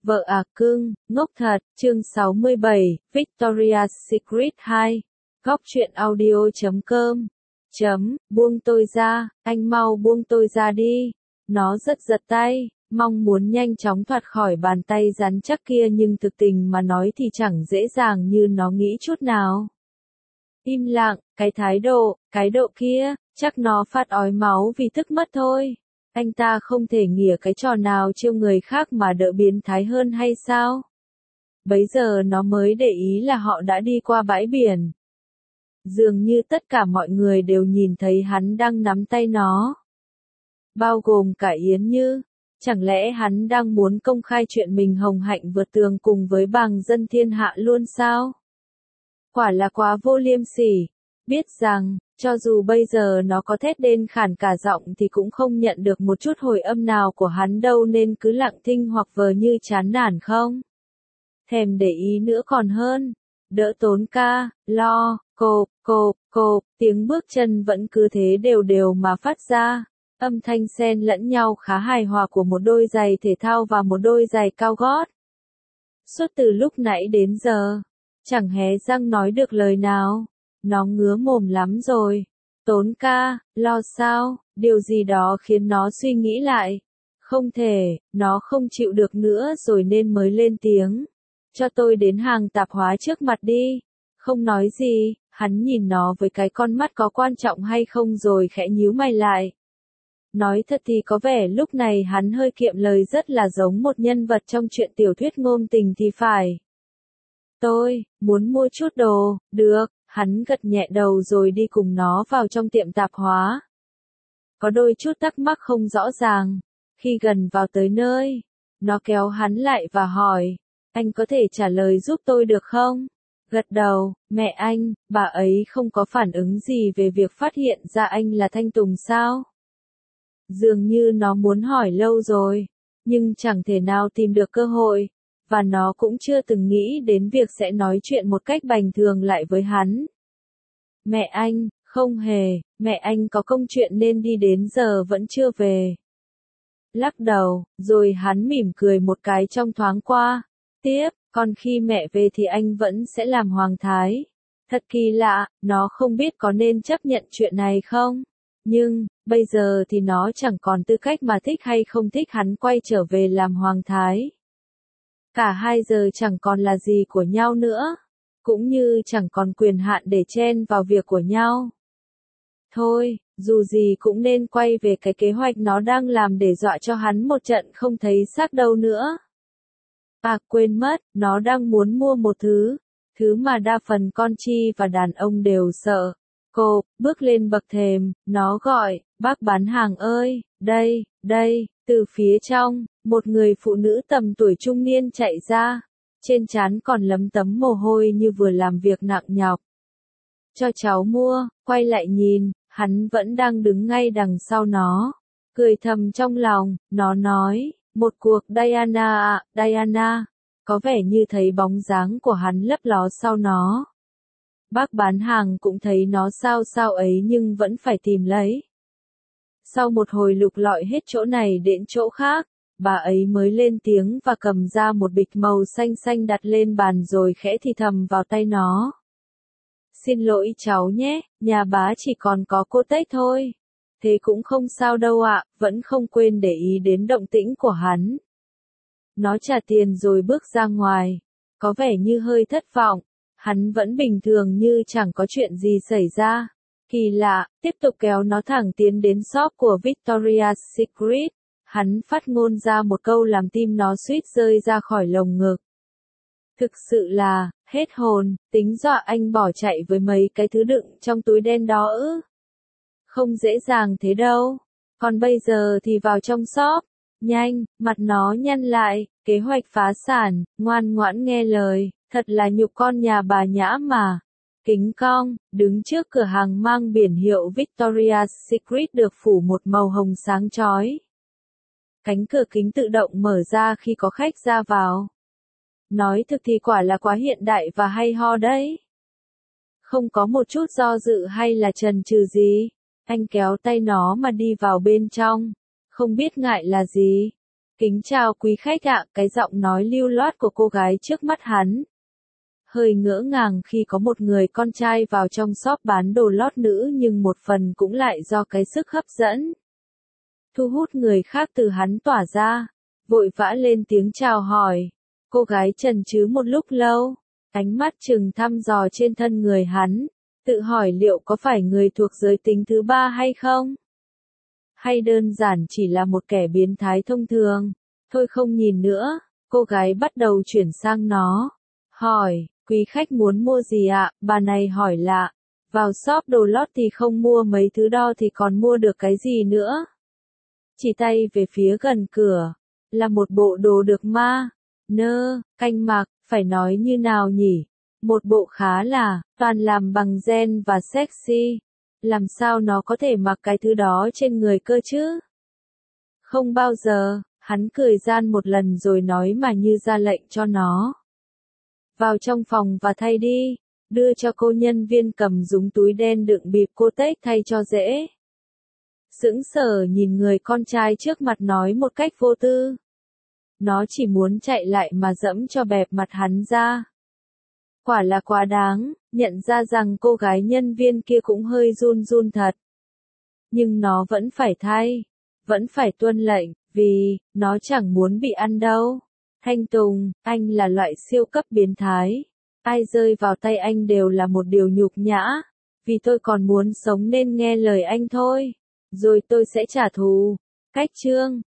Vợ à cưng, ngốc thật, chương 67, Victoria's Secret 2. Góc truyện audio.com. Buông tôi ra, anh mau buông tôi ra đi. Nó rất giật tay, mong muốn nhanh chóng thoát khỏi bàn tay rắn chắc kia nhưng thực tình mà nói thì chẳng dễ dàng như nó nghĩ chút nào. Im lặng, cái độ kia, chắc nó phát ói máu vì tức mất thôi. Anh ta không thể nghỉa cái trò nào trêu người khác mà đỡ biến thái hơn hay sao? Bấy giờ nó mới để ý là họ đã đi qua bãi biển. Dường như tất cả mọi người đều nhìn thấy hắn đang nắm tay nó. Bao gồm cả Yến Như. Chẳng lẽ hắn đang muốn công khai chuyện mình hồng hạnh vượt tường cùng với bàng dân thiên hạ luôn sao? Quả là quá vô liêm sỉ. Biết rằng, cho dù bây giờ nó có thét lên khản cả giọng thì cũng không nhận được một chút hồi âm nào của hắn đâu nên cứ lặng thinh hoặc vờ như chán nản không. Thèm để ý nữa còn hơn. Đỡ tốn ca, lo, cộp, tiếng bước chân vẫn cứ thế đều đều mà phát ra. Âm thanh xen lẫn nhau khá hài hòa của một đôi giày thể thao và một đôi giày cao gót. Suốt từ lúc nãy đến giờ, chẳng hé răng nói được lời nào. Nó ngứa mồm lắm rồi. Tốn ca, lo sao, điều gì đó khiến nó suy nghĩ lại. Không thể, nó không chịu được nữa rồi nên mới lên tiếng. Cho tôi đến hàng tạp hóa trước mặt đi. Không nói gì, hắn nhìn nó với cái con mắt có quan trọng hay không rồi khẽ nhíu mày lại. Nói thật thì có vẻ lúc này hắn hơi kiệm lời rất là giống một nhân vật trong truyện tiểu thuyết ngôn tình thì phải. Tôi, muốn mua chút đồ, được. Hắn gật nhẹ đầu rồi đi cùng nó vào trong tiệm tạp hóa. Có đôi chút thắc mắc không rõ ràng. Khi gần vào tới nơi, nó kéo hắn lại và hỏi, anh có thể trả lời giúp tôi được không? Gật đầu, mẹ anh, bà ấy không có phản ứng gì về việc phát hiện ra anh là Thanh Tùng sao? Dường như nó muốn hỏi lâu rồi, nhưng chẳng thể nào tìm được cơ hội. Và nó cũng chưa từng nghĩ đến việc sẽ nói chuyện một cách bình thường lại với hắn. Mẹ anh, không hề, mẹ anh có công chuyện nên đi đến giờ vẫn chưa về. Lắc đầu, rồi hắn mỉm cười một cái trong thoáng qua. Tiếp, còn khi mẹ về thì anh vẫn sẽ làm hoàng thái. Thật kỳ lạ, nó không biết có nên chấp nhận chuyện này không? Nhưng, bây giờ thì nó chẳng còn tư cách mà thích hay không thích hắn quay trở về làm hoàng thái. Cả hai giờ chẳng còn là gì của nhau nữa, cũng như chẳng còn quyền hạn để chen vào việc của nhau. Thôi, dù gì cũng nên quay về cái kế hoạch nó đang làm để dọa cho hắn một trận không thấy xác đâu nữa. À quên mất, nó đang muốn mua một thứ mà đa phần con chi và đàn ông đều sợ. Cô, bước lên bậc thềm, nó gọi, bác bán hàng ơi, đây, từ phía trong, một người phụ nữ tầm tuổi trung niên chạy ra, trên trán còn lấm tấm mồ hôi như vừa làm việc nặng nhọc. Cho cháu mua, quay lại nhìn, hắn vẫn đang đứng ngay đằng sau nó, cười thầm trong lòng, nó nói, một cuộc Diana, có vẻ như thấy bóng dáng của hắn lấp ló sau nó. Bác bán hàng cũng thấy nó sao ấy nhưng vẫn phải tìm lấy. Sau một hồi lục lọi hết chỗ này đến chỗ khác, bà ấy mới lên tiếng và cầm ra một bịch màu xanh đặt lên bàn rồi khẽ thì thầm vào tay nó. Xin lỗi cháu nhé, nhà bá chỉ còn có cô Tết thôi. Thế cũng không sao đâu ạ, vẫn không quên để ý đến động tĩnh của hắn. Nó trả tiền rồi bước ra ngoài, có vẻ như hơi thất vọng. Hắn vẫn bình thường như chẳng có chuyện gì xảy ra. Kỳ lạ, tiếp tục kéo nó thẳng tiến đến shop của Victoria's Secret. Hắn phát ngôn ra một câu làm tim nó suýt rơi ra khỏi lồng ngực. Thực sự là, hết hồn, tính dọa anh bỏ chạy với mấy cái thứ đựng trong túi đen đó ư. Không dễ dàng thế đâu. Còn bây giờ thì vào trong shop. Nhanh, mặt nó nhăn lại, kế hoạch phá sản, ngoan ngoãn nghe lời. Thật là nhục con nhà bà Nhã mà. Kính cong, đứng trước cửa hàng mang biển hiệu Victoria's Secret được phủ một màu hồng sáng chói. Cánh cửa kính tự động mở ra khi có khách ra vào. Nói thực thì quả là quá hiện đại và hay ho đấy. Không có một chút do dự hay là chần chừ gì. Anh kéo tay nó mà đi vào bên trong. Không biết ngại là gì. Kính chào quý khách ạ, cái giọng nói lưu loát của cô gái trước mắt hắn hơi ngỡ ngàng khi có một người con trai vào trong shop bán đồ lót nữ, nhưng một phần cũng lại do cái sức hấp dẫn thu hút người khác từ hắn tỏa ra. Vội vã lên tiếng chào hỏi. Cô gái chần chừ một lúc lâu, ánh mắt chừng thăm dò trên thân người hắn, tự hỏi liệu có phải người thuộc giới tính thứ ba hay không? Hay đơn giản chỉ là một kẻ biến thái thông thường? Thôi không nhìn nữa, cô gái bắt đầu chuyển sang nó. Hỏi, quý khách muốn mua gì ạ? Bà này hỏi lạ. Vào shop đồ lót thì không mua mấy thứ đó thì còn mua được cái gì nữa? Chỉ tay về phía gần cửa, là một bộ đồ được canh mặc, phải nói như nào nhỉ? Một bộ khá là, toàn làm bằng gen và sexy. Làm sao nó có thể mặc cái thứ đó trên người cơ chứ? Không bao giờ, hắn cười gian một lần rồi nói mà như ra lệnh cho nó. Vào trong phòng và thay đi, đưa cho cô nhân viên cầm dúng túi đen đựng bịp cô tết thay cho dễ. Sững sờ nhìn người con trai trước mặt nói một cách vô tư. Nó chỉ muốn chạy lại mà dẫm cho bẹp mặt hắn ra. Quả là quá đáng, nhận ra rằng cô gái nhân viên kia cũng hơi run run thật. Nhưng nó vẫn phải thay, vẫn phải tuân lệnh, vì, nó chẳng muốn bị ăn đâu. Thanh Tùng, anh là loại siêu cấp biến thái. Ai rơi vào tay anh đều là một điều nhục nhã. Vì tôi còn muốn sống nên nghe lời anh thôi. Rồi tôi sẽ trả thù. Cách chương